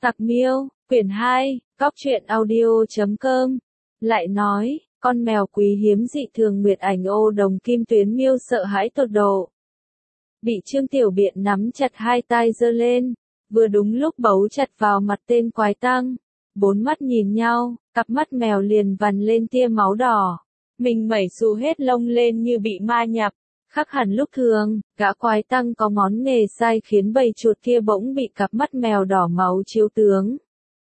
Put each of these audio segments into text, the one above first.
Tặc Miêu, quyển 2, Cóc truyện audio.com. Lại nói, con mèo quý hiếm dị thường Nguyệt Ảnh Ô Đồng Kim Tuyến Miêu sợ hãi tột độ. Bị Trương Tiểu Biện nắm chặt hai tay giơ lên, vừa đúng lúc bấu chặt vào mặt tên quái tăng. Bốn mắt nhìn nhau, cặp mắt mèo liền vằn lên tia máu đỏ. Mình mẩy xù hết lông lên như bị ma nhập. Khác hẳn lúc thường, gã quái tăng có ngón nghề sai khiến bầy chuột kia bỗng bị cặp mắt mèo đỏ máu chiếu tướng.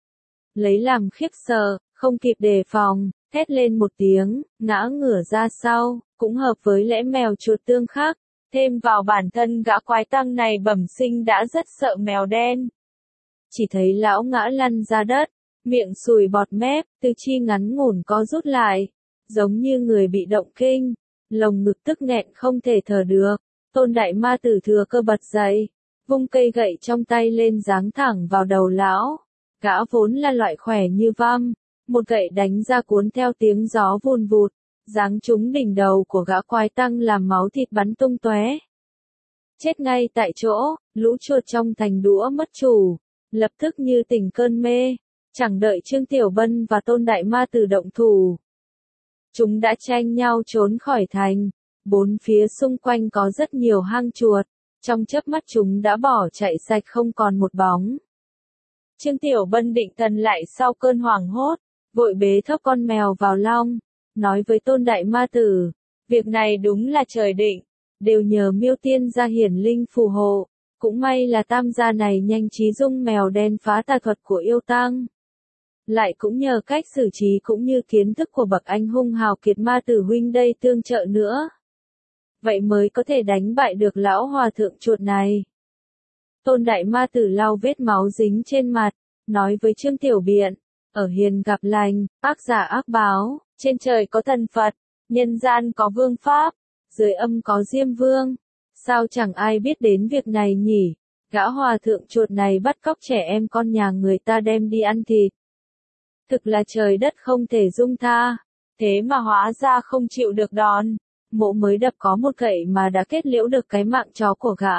Lấy làm khiếp sợ, không kịp đề phòng, thét lên một tiếng, ngã ngửa ra sau, cũng hợp với lẽ mèo chuột tương khắc. Thêm vào bản thân gã quái tăng này bẩm sinh đã rất sợ mèo đen. Chỉ thấy lão ngã lăn ra đất, miệng sùi bọt mép, tư chi ngắn ngủn có rút lại, giống như người bị động kinh. Lồng ngực tức nghẹn không thể thở được, Tôn Đại Ma Tử thừa cơ bật dậy, vung cây gậy trong tay lên giáng thẳng vào đầu lão. Gã vốn là loại khỏe như vam, một gậy đánh ra cuốn theo tiếng gió vun vụt, giáng trúng đỉnh đầu của gã quái tăng làm máu thịt bắn tung tóe. Chết ngay tại chỗ, lũ chuột trong thành đũa mất chủ, lập tức như tỉnh cơn mê, chẳng đợi Trương Tiểu Bân và Tôn Đại Ma Tử động thủ. Chúng đã tranh nhau trốn khỏi thành, bốn phía xung quanh có rất nhiều hang chuột, trong chớp mắt chúng đã bỏ chạy sạch không còn một bóng. Trương Tiểu Bân định thần lại sau cơn hoảng hốt, vội bế thốc con mèo vào long, nói với Tôn Đại Ma Tử, việc này đúng là trời định, đều nhờ Miêu Tiên gia hiển linh phù hộ, cũng may là tam gia này nhanh trí dung mèo đen phá tà thuật của yêu tăng. Lại cũng nhờ cách xử trí cũng như kiến thức của bậc anh hung hào Kiệt Ma Tử huynh đây tương trợ nữa. Vậy mới có thể đánh bại được lão hòa thượng chuột này. Tôn Đại Ma Tử lau vết máu dính trên mặt, nói với Trương Tiểu Biện, ở hiền gặp lành, ác giả ác báo, trên trời có thần Phật, nhân gian có vương pháp, dưới âm có Diêm Vương. Sao chẳng ai biết đến việc này nhỉ? Gã hòa thượng chuột này bắt cóc trẻ em con nhà người ta đem đi ăn thịt. Thực là trời đất không thể dung tha, thế mà hóa ra không chịu được đòn, mộ mới đập có một gậy mà đã kết liễu được cái mạng chó của gã.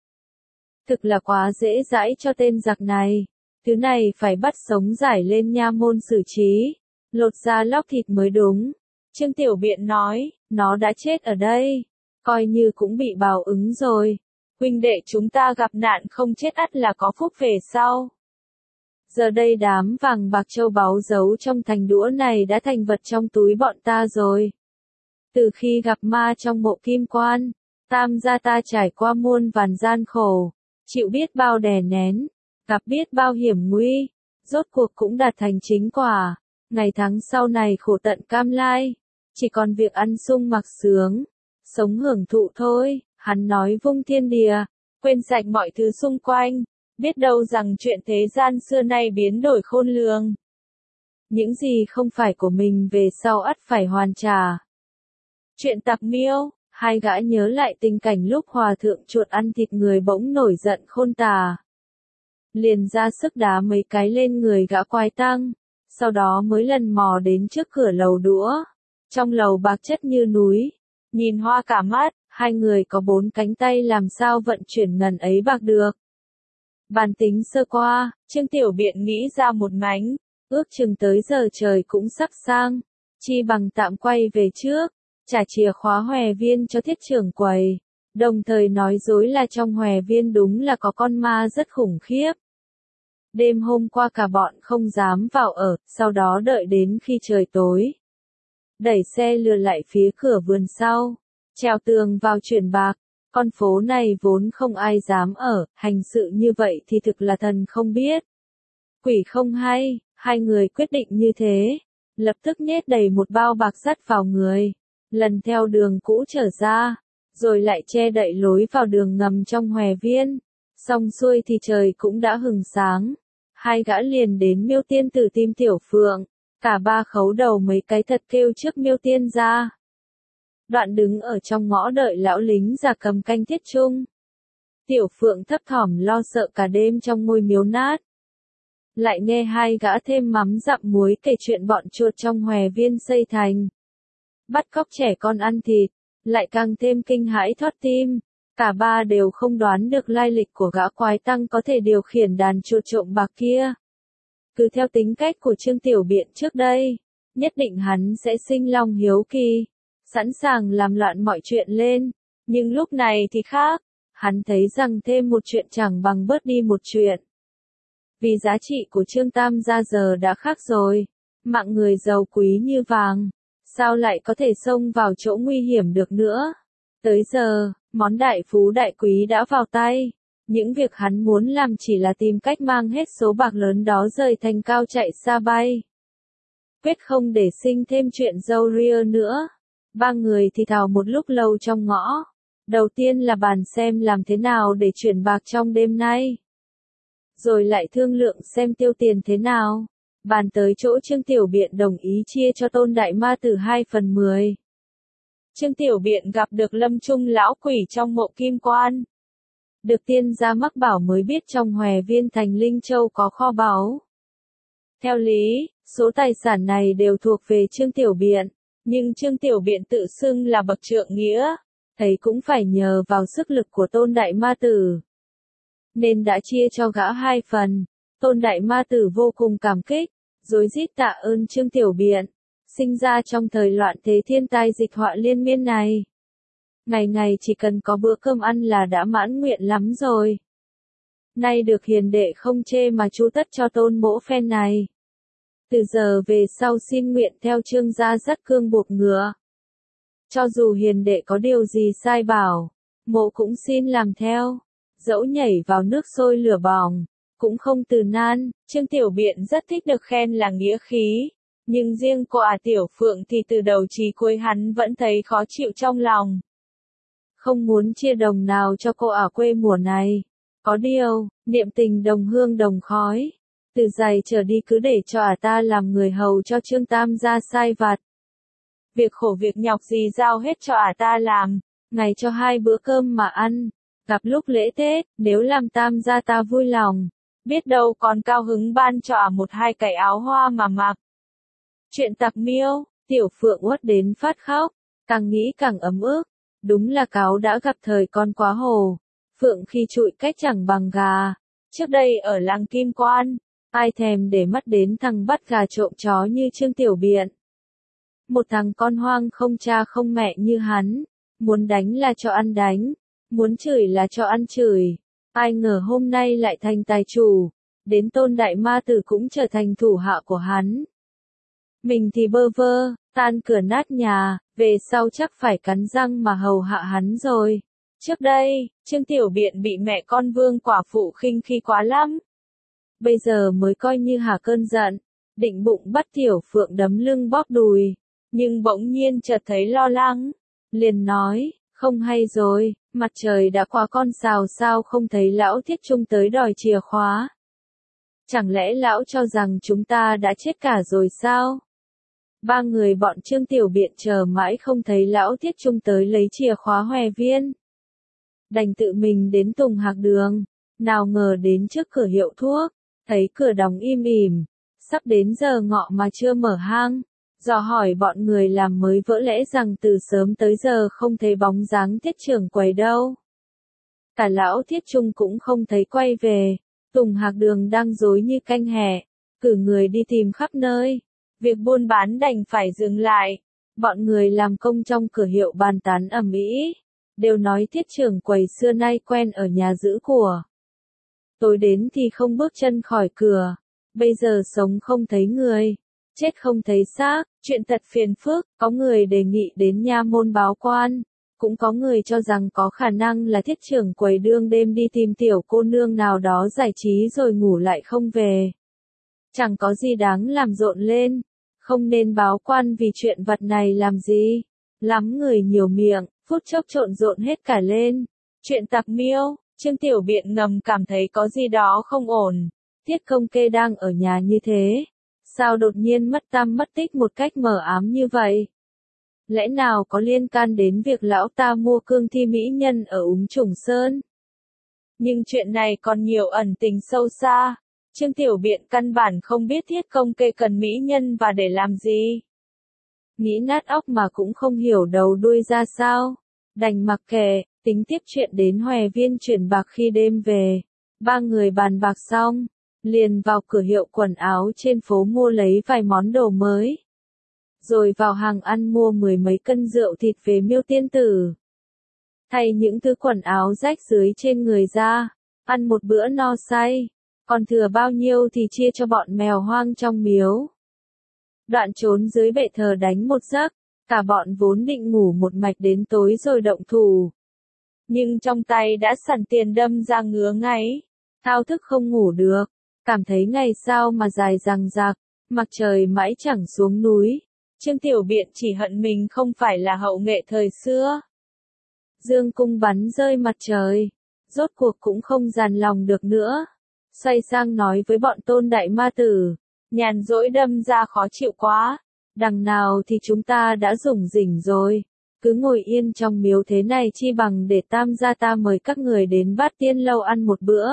Thực là quá dễ dãi cho tên giặc này, thứ này phải bắt sống giải lên nha môn xử trí, lột da lóc thịt mới đúng. Trương Tiểu Biện nói, nó đã chết ở đây, coi như cũng bị báo ứng rồi, huynh đệ chúng ta gặp nạn không chết ắt là có phúc về sau. Giờ đây đám vàng bạc châu báu giấu trong thành đũa này đã thành vật trong túi bọn ta rồi. Từ khi gặp ma trong mộ Kim Quan, tam gia ta trải qua muôn vàn gian khổ, chịu biết bao đè nén, gặp biết bao hiểm nguy, rốt cuộc cũng đạt thành chính quả. Ngày tháng sau này khổ tận cam lai, chỉ còn việc ăn sung mặc sướng, sống hưởng thụ thôi. Hắn nói vung thiên địa, quên sạch mọi thứ xung quanh. Biết đâu rằng chuyện thế gian xưa nay biến đổi khôn lường. Những gì không phải của mình về sau ắt phải hoàn trả. Chuyện Tặc Miêu, hai gã nhớ lại tình cảnh lúc hòa thượng chuột ăn thịt người bỗng nổi giận khôn tả. Liền ra sức đá mấy cái lên người gã quái tăng, sau đó mới lần mò đến trước cửa lầu đũa. Trong lầu bạc chất như núi, nhìn hoa cả mắt, hai người có bốn cánh tay làm sao vận chuyển ngần ấy bạc được. Bàn tính sơ qua, Trương Tiểu Biện nghĩ ra một mánh, ước chừng tới giờ trời cũng sắp sang, chi bằng tạm quay về trước, trả chìa khóa hòe viên cho thiết trưởng quầy, đồng thời nói dối là trong hòe viên đúng là có con ma rất khủng khiếp. Đêm hôm qua cả bọn không dám vào ở, sau đó đợi đến khi trời tối. Đẩy xe lừa lại phía cửa vườn sau, trèo tường vào chuyển bạc. Con phố này vốn không ai dám ở, hành sự như vậy thì thực là thần không biết. Quỷ không hay, hai người quyết định như thế. Lập tức nhét đầy một bao bạc sắt vào người, lần theo đường cũ trở ra, rồi lại che đậy lối vào đường ngầm trong hòe viên. Xong xuôi thì trời cũng đã hừng sáng. Hai gã liền đến Miêu Tiên Tử tìm Tiểu Phượng, cả ba khấu đầu mấy cái thật kêu trước Miêu Tiên ra. Đoạn đứng ở trong ngõ đợi lão lính già cầm canh thiết chung. Tiểu Phượng thấp thỏm lo sợ cả đêm trong ngôi miếu nát. Lại nghe hai gã thêm mắm dặm muối kể chuyện bọn chuột trong hòe viên xây thành. Bắt cóc trẻ con ăn thịt, lại càng thêm kinh hãi thót tim. Cả ba đều không đoán được lai lịch của gã quái tăng có thể điều khiển đàn chuột trộm bạc kia. Cứ theo tính cách của Trương Tiểu Biện trước đây, nhất định hắn sẽ sinh lòng hiếu kỳ, sẵn sàng làm loạn mọi chuyện lên. Nhưng lúc này thì khác, hắn thấy rằng thêm một chuyện chẳng bằng bớt đi một chuyện. Vì giá trị của Trương Tam gia giờ đã khác rồi, mạng người giàu quý như vàng, sao lại có thể xông vào chỗ nguy hiểm được nữa. Tới giờ, món đại phú đại quý đã vào tay, những việc hắn muốn làm chỉ là tìm cách mang hết số bạc lớn đó rời thành cao chạy xa bay. Quyết không để sinh thêm chuyện râu ria nữa. Ba người thì thào một lúc lâu trong ngõ. Đầu tiên là bàn xem làm thế nào để chuyển bạc trong đêm nay. Rồi lại thương lượng xem tiêu tiền thế nào. Bàn tới chỗ Trương Tiểu Biện đồng ý chia cho Tôn Đại Ma Tử 2/10. Trương Tiểu Biện gặp được Lâm Trung lão quỷ trong mộ kim quan. Được tiên gia mắc bảo mới biết trong Hòe Viên thành Linh Châu có kho báu. Theo lý, số tài sản này đều thuộc về Trương Tiểu Biện, nhưng Trương Tiểu Biện tự xưng là bậc trượng nghĩa, thấy cũng phải nhờ vào sức lực của Tôn Đại Ma Tử, nên đã chia cho gã 2 phần. Tôn Đại Ma Tử vô cùng cảm kích, rối rít tạ ơn Trương Tiểu Biện, sinh ra trong thời loạn thế thiên tai dịch họa liên miên này. Ngày ngày chỉ cần có bữa cơm ăn là đã mãn nguyện lắm rồi. Nay được hiền đệ không chê mà chu tất cho Tôn mỗ phen này. Từ giờ về sau xin nguyện theo Trương gia dắt cương buộc ngựa. Cho dù hiền đệ có điều gì sai bảo, mộ cũng xin làm theo. Dẫu nhảy vào nước sôi lửa bỏng, cũng không từ nan. Trương Tiểu Biện rất thích được khen là nghĩa khí, nhưng riêng cô Tiểu Phượng thì từ đầu chí cuối hắn vẫn thấy khó chịu trong lòng. Không muốn chia đồng nào cho cô quê mùa này. Có điều, niệm tình đồng hương đồng khói. Từ giày trở đi cứ để cho ta làm người hầu cho Trương Tam gia sai vặt. Việc khổ việc nhọc gì giao hết cho ta làm, ngày cho 2 bữa cơm mà ăn. Gặp lúc lễ Tết, nếu làm Tam gia ta vui lòng, biết đâu còn cao hứng ban cho 1-2 cái áo hoa mà mặc. Chuyện Tặc Miêu, Tiểu Phượng uất đến phát khóc, càng nghĩ càng ấm ức. Đúng là cáo đã gặp thời con quá hồ. Phượng khi trụi cách chẳng bằng gà. Trước đây ở làng Kim Quan, ai thèm để mắt đến thằng bắt gà trộm chó như Trương Tiểu Biện. Một thằng con hoang không cha không mẹ như hắn, muốn đánh là cho ăn đánh, muốn chửi là cho ăn chửi. Ai ngờ hôm nay lại thành tài chủ, đến Tôn Đại Ma Tử cũng trở thành thủ hạ của hắn. Mình thì bơ vơ, tan cửa nát nhà, về sau chắc phải cắn răng mà hầu hạ hắn rồi. Trước đây, Trương Tiểu Biện bị mẹ con Vương quả phụ khinh khi quá lắm. Bây giờ mới coi như hả cơn giận, định bụng bắt Tiểu Phượng đấm lưng bóp đùi, nhưng bỗng nhiên chợt thấy lo lắng, liền nói, không hay rồi, mặt trời đã qua con sào sao không thấy lão Thiết Trung tới đòi chìa khóa. Chẳng lẽ lão cho rằng chúng ta đã chết cả rồi sao? Ba người bọn Trương Tiểu Biện chờ mãi không thấy lão Thiết Trung tới lấy chìa khóa Hòe Viên. Đành tự mình đến Tùng Hạc Đường, nào ngờ đến trước cửa hiệu thuốc, thấy cửa đóng im ỉm, sắp đến giờ ngọ mà chưa mở hang. Dò hỏi bọn người làm mới vỡ lẽ rằng từ sớm tới giờ không thấy bóng dáng Thiết trưởng quầy đâu. Cả lão Thiết Trung cũng không thấy quay về, Tùng Hạc Đường đang rối như canh hẹ, cử người đi tìm khắp nơi. Việc buôn bán đành phải dừng lại. Bọn người làm công trong cửa hiệu bàn tán ầm ĩ, đều nói Thiết trưởng quầy xưa nay quen ở nhà giữ của. Tối đến thì không bước chân khỏi cửa, bây giờ sống không thấy người, chết không thấy xác, chuyện thật phiền phức. Có người đề nghị đến nha môn báo quan, cũng có người cho rằng có khả năng là Thiết trưởng quầy đương đêm đi tìm tiểu cô nương nào đó giải trí rồi ngủ lại không về. Chẳng có gì đáng làm rộn lên, không nên báo quan vì chuyện vật này làm gì. Lắm người nhiều miệng, phút chốc trộn rộn hết cả lên. Chuyện Tặc Miêu, Trương Tiểu Biện ngầm cảm thấy có gì đó không ổn. Thiết Công Kê đang ở nhà như thế, sao đột nhiên mất tăm mất tích một cách mờ ám như vậy? Lẽ nào có liên can đến việc lão ta mua cương thi mỹ nhân ở Úng Trùng Sơn? Nhưng chuyện này còn nhiều ẩn tình sâu xa. Trương Tiểu Biện căn bản không biết Thiết Công Kê cần mỹ nhân và để làm gì. Nghĩ nát óc mà cũng không hiểu đầu đuôi ra sao. Đành mặc kệ, tính tiếp chuyện đến Hòe Viên chuyển bạc khi đêm về. Ba người bàn bạc xong, liền vào cửa hiệu quần áo trên phố mua lấy vài món đồ mới. Rồi vào hàng ăn mua 10 mấy cân rượu thịt về Miêu Tiên Tử. Thay những thứ quần áo rách rưới trên người ra, ăn một bữa no say, còn thừa bao nhiêu thì chia cho bọn mèo hoang trong miếu. Đoạn trốn dưới bệ thờ đánh một giấc, cả bọn vốn định ngủ một mạch đến tối rồi động thủ. Nhưng trong tay đã sẵn tiền đâm ra ngứa ngáy, thao thức không ngủ được, cảm thấy ngày sao mà dài dằng dặc, mặt trời mãi chẳng xuống núi. Trương Tiểu Biện chỉ hận mình không phải là hậu nghệ thời xưa. Dương cung bắn rơi mặt trời, rốt cuộc cũng không dằn lòng được nữa. Xoay sang nói với bọn Tôn Đại Ma Tử, nhàn rỗi đâm ra khó chịu quá, đằng nào thì chúng ta đã rủng rỉnh rồi, cứ ngồi yên trong miếu thế này chi bằng để Tam gia ta mời các người đến Bát Tiên Lâu ăn một bữa.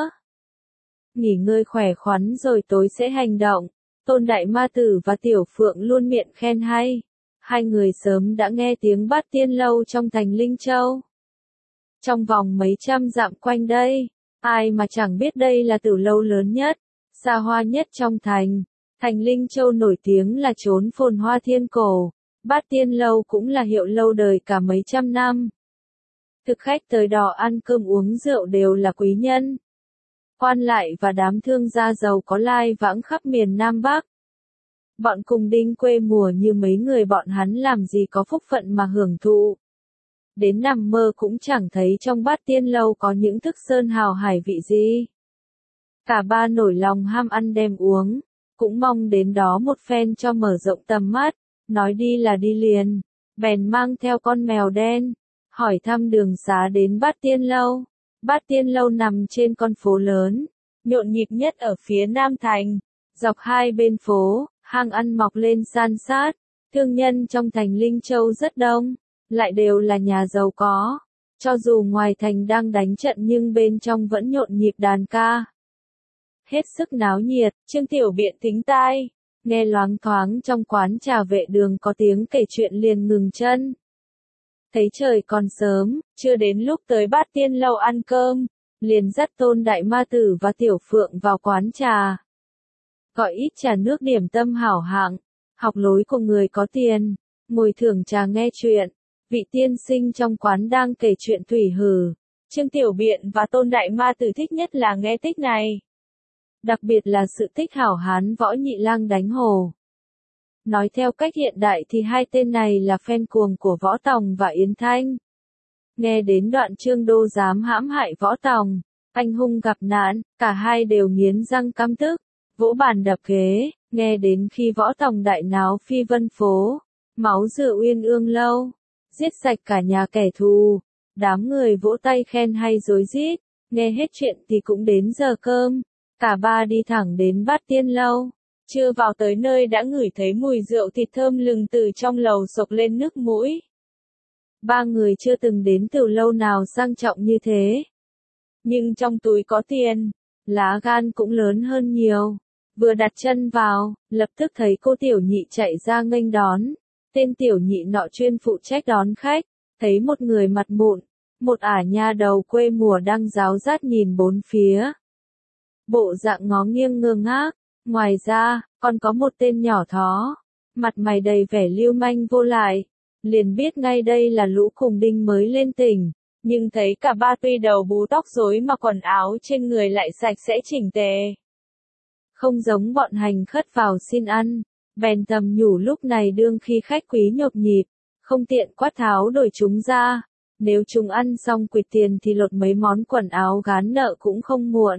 Nghỉ ngơi khỏe khoắn rồi tối sẽ hành động. Tôn Đại Ma Tử và Tiểu Phượng luôn miệng khen hay. Hai người sớm đã nghe tiếng Bát Tiên Lâu trong thành Linh Châu. Trong vòng mấy trăm dặm quanh đây, ai mà chẳng biết đây là tử lâu lớn nhất, xa hoa nhất trong thành. Thành Linh Châu nổi tiếng là chốn phồn hoa thiên cổ. Bát Tiên Lâu cũng là hiệu lâu đời cả mấy trăm năm. Thực khách tới đó ăn cơm uống rượu đều là quý nhân. Quan lại và đám thương gia giàu có lai vãng khắp miền Nam Bắc. Bọn cùng đinh quê mùa như mấy người bọn hắn làm gì có phúc phận mà hưởng thụ. Đến nằm mơ cũng chẳng thấy trong Bát Tiên Lâu có những thức sơn hào hải vị gì. Cả ba nổi lòng ham ăn đem uống, cũng mong đến đó một phen cho mở rộng tầm mắt, nói đi là đi liền, bèn mang theo con mèo đen, hỏi thăm đường xá đến Bát Tiên Lâu. Bát Tiên Lâu nằm trên con phố lớn, nhộn nhịp nhất ở phía Nam Thành. Dọc hai bên phố, hàng ăn mọc lên san sát, thương nhân trong thành Linh Châu rất đông, lại đều là nhà giàu có. Cho dù ngoài thành đang đánh trận nhưng bên trong vẫn nhộn nhịp đàn ca. Hết sức náo nhiệt, Trương Tiểu Biện thính tai, nghe loáng thoáng trong quán trà Vệ Đường có tiếng kể chuyện liền ngừng chân. Thấy trời còn sớm, chưa đến lúc tới Bát Tiên Lâu ăn cơm, liền dắt Tôn Đại Ma Tử và Tiểu Phượng vào quán trà. Gọi ít trà nước điểm tâm hảo hạng, học lối của người có tiền, ngồi thưởng trà nghe chuyện. Vị tiên sinh trong quán đang kể chuyện thủy hử. Trương Tiểu Biện và Tôn Đại Ma Tử thích nhất là nghe tích này. Đặc biệt là sự tích hảo hán Võ Nhị Lang đánh hổ. Nói theo cách hiện đại thì hai tên này là fan cuồng của Võ Tòng và Yến Thanh. Nghe đến đoạn Trương Đô dám hãm hại Võ Tòng, anh hung gặp nạn, cả hai đều nghiến răng căm tức, vỗ bàn đập ghế. Nghe đến khi Võ Tòng đại náo Phi Vân Phố, máu rửa Uyên Ương Lâu, giết sạch cả nhà kẻ thù, đám người vỗ tay khen hay rối rít. Nghe hết chuyện thì cũng đến giờ cơm, cả ba đi thẳng đến Bát Tiên Lâu. Chưa vào tới nơi đã ngửi thấy mùi rượu thịt thơm lừng từ trong lầu sộc lên nước mũi. Ba người chưa từng đến từ lâu nào sang trọng như thế. Nhưng trong túi có tiền, lá gan cũng lớn hơn nhiều. Vừa đặt chân vào, lập tức thấy cô tiểu nhị chạy ra nghênh đón. Tên tiểu nhị nọ chuyên phụ trách đón khách, thấy một người mặt mụn, một ả nha đầu quê mùa đang ráo rát nhìn bốn phía. Bộ dạng ngó nghiêng ngơ ngác. Ngoài ra, còn có một tên nhỏ thó, mặt mày đầy vẻ lưu manh vô lại, liền biết ngay đây là lũ cùng đinh mới lên tỉnh, nhưng thấy cả ba tuy đầu bú tóc rối mà quần áo trên người lại sạch sẽ chỉnh tề. Không giống bọn hành khất vào xin ăn, bèn tầm nhủ lúc này đương khi khách quý nhộp nhịp, không tiện quát tháo đổi chúng ra, nếu chúng ăn xong quỵt tiền thì lột mấy món quần áo gán nợ cũng không muộn.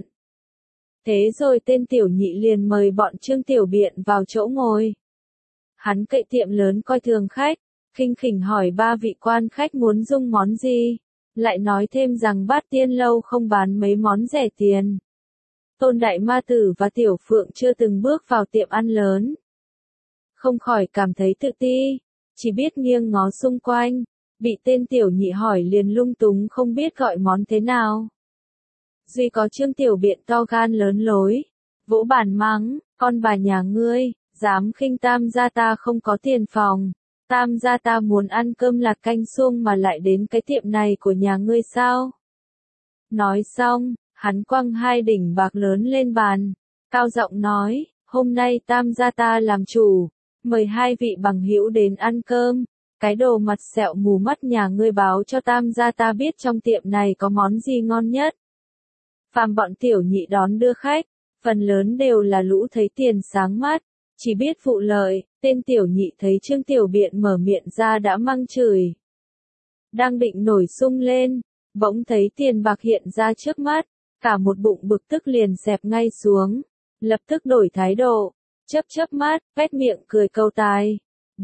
Thế rồi tên tiểu nhị liền mời bọn Trương Tiểu Biện vào chỗ ngồi. Hắn cậy tiệm lớn coi thường khách, khinh khỉnh hỏi ba vị quan khách muốn dung món gì, lại nói thêm rằng Bát Tiên Lâu không bán mấy món rẻ tiền. Tôn Đại Ma Tử và Tiểu Phượng chưa từng bước vào tiệm ăn lớn, không khỏi cảm thấy tự ti, chỉ biết nghiêng ngó xung quanh, bị tên tiểu nhị hỏi liền lung túng không biết gọi món thế nào. Duy có Trương Tiểu Biện to gan lớn lối, vỗ bàn mắng, con bà nhà ngươi, dám khinh Tam gia ta không có tiền phòng, Tam gia ta muốn ăn cơm lạc canh suông mà lại đến cái tiệm này của nhà ngươi sao? Nói xong, hắn quăng hai đỉnh bạc lớn lên bàn, cao giọng nói, hôm nay Tam gia ta làm chủ, mời hai vị bằng hữu đến ăn cơm, cái đồ mặt sẹo mù mắt nhà ngươi báo cho Tam gia ta biết trong tiệm này có món gì ngon nhất. Phàm bọn tiểu nhị đón đưa khách, phần lớn đều là lũ thấy tiền sáng mắt, chỉ biết vụ lợi, tên tiểu nhị thấy Trương Tiểu Biện mở miệng ra đã mắng chửi. Đang định nổi sung lên, bỗng thấy tiền bạc hiện ra trước mắt, cả một bụng bực tức liền xẹp ngay xuống, lập tức đổi thái độ, chớp mắt, vét miệng cười câu tai.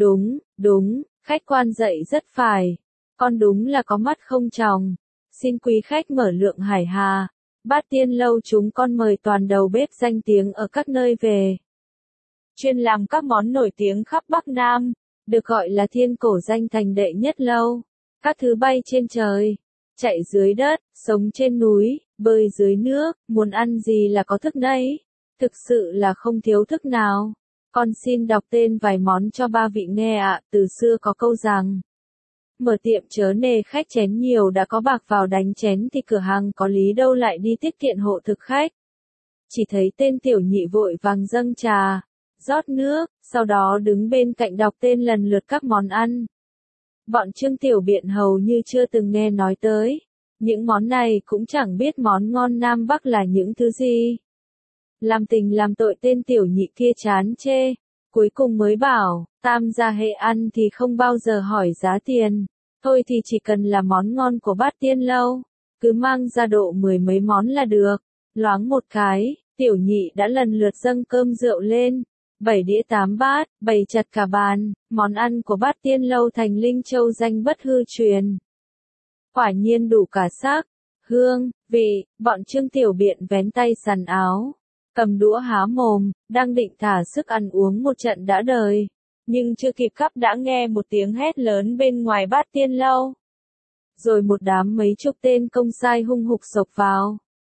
Đúng, khách quan dạy rất phải, con đúng là có mắt không tròng, xin quý khách mở lượng hải hà, Bát Tiên Lâu chúng con mời toàn đầu bếp danh tiếng ở các nơi về. Chuyên làm các món nổi tiếng khắp Bắc Nam, được gọi là thiên cổ danh thành đệ nhất lâu. Các thứ bay trên trời, chạy dưới đất, sống trên núi, bơi dưới nước, muốn ăn gì là có thức nấy. Thực sự là không thiếu thức nào. Con xin đọc tên vài món cho ba vị nghe ạ. Từ xưa có câu rằng, mở tiệm chớ nề khách chén nhiều đã có bạc vào đánh chén thì cửa hàng có lý đâu lại đi tiết kiệm hộ thực khách. Chỉ thấy tên tiểu nhị vội vàng dâng trà, rót nước, sau đó đứng bên cạnh đọc tên lần lượt các món ăn. Bọn Trương Tiểu Biện hầu như chưa từng nghe nói tới. Những món này cũng chẳng biết món ngon Nam Bắc là những thứ gì. Làm tình làm tội tên tiểu nhị kia chán chê. Cuối cùng mới bảo, Tam gia hệ ăn thì không bao giờ hỏi giá tiền. Thôi thì chỉ cần là món ngon của Bát Tiên Lâu. Cứ mang ra độ 10 mấy món là được. Loáng một cái, tiểu nhị đã lần lượt dâng cơm rượu lên. 7 đĩa 8 bát, bày chặt cả bàn, món ăn của Bát Tiên Lâu thành Linh Châu danh bất hư truyền. Quả nhiên đủ cả sắc, hương, vị, bọn Trương Tiểu Biện vén tay sắn áo, cầm đũa há mồm, đang định thả sức ăn uống một trận đã đời. Nhưng chưa kịp cắp đã nghe một tiếng hét lớn bên ngoài Bát Tiên Lâu. Rồi một đám mấy chục tên công sai hung hục xộc vào.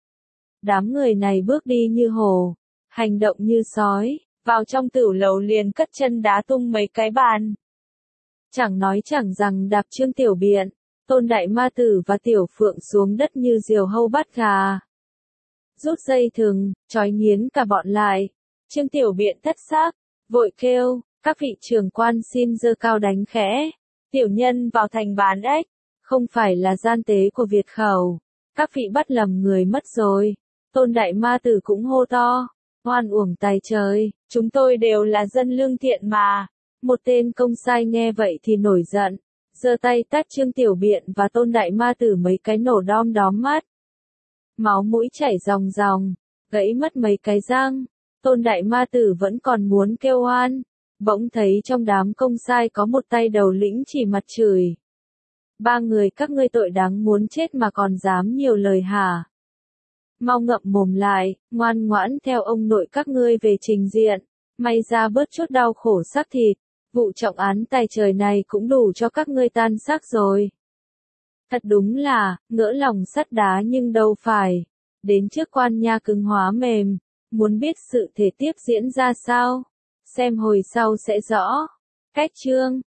Đám người này bước đi như hổ, hành động như sói. Vào trong tửu lầu liền cất chân đá tung mấy cái bàn. Chẳng nói chẳng rằng đạp Trương Tiểu Biện, Tôn Đại Ma Tử và Tiểu Phượng xuống đất như diều hâu bắt gà. Rút dây thừng, trói nghiến cả bọn lại. Trương Tiểu Biện thất xác, vội kêu, các vị trưởng quan xin giơ cao đánh khẽ. Tiểu nhân vào thành bán ếch, không phải là gian tế của Việt khẩu. Các vị bắt lầm người mất rồi. Tôn Đại Ma Tử cũng hô to. Oan uổng tài trời, chúng tôi đều là dân lương thiện mà. Một tên công sai nghe vậy thì nổi giận, giơ tay tát Trương Tiểu Biện và Tôn Đại Ma Tử mấy cái nổ đom đóm mắt. Máu mũi chảy ròng ròng, gãy mất mấy cái răng. Tôn Đại Ma Tử vẫn còn muốn kêu oan, bỗng thấy trong đám công sai có một tay đầu lĩnh chỉ mặt chửi. Ba người các ngươi tội đáng muốn chết mà còn dám nhiều lời hả? Mau ngậm mồm lại, ngoan ngoãn theo ông nội các ngươi về trình diện, may ra bớt chút đau khổ xác thịt, vụ trọng án tài trời này cũng đủ cho các ngươi tan xác rồi. Thật đúng là, ngỡ lòng sắt đá nhưng đâu phải, đến trước quan nha cứng hóa mềm, muốn biết sự thể tiếp diễn ra sao, xem hồi sau sẽ rõ. Cách chương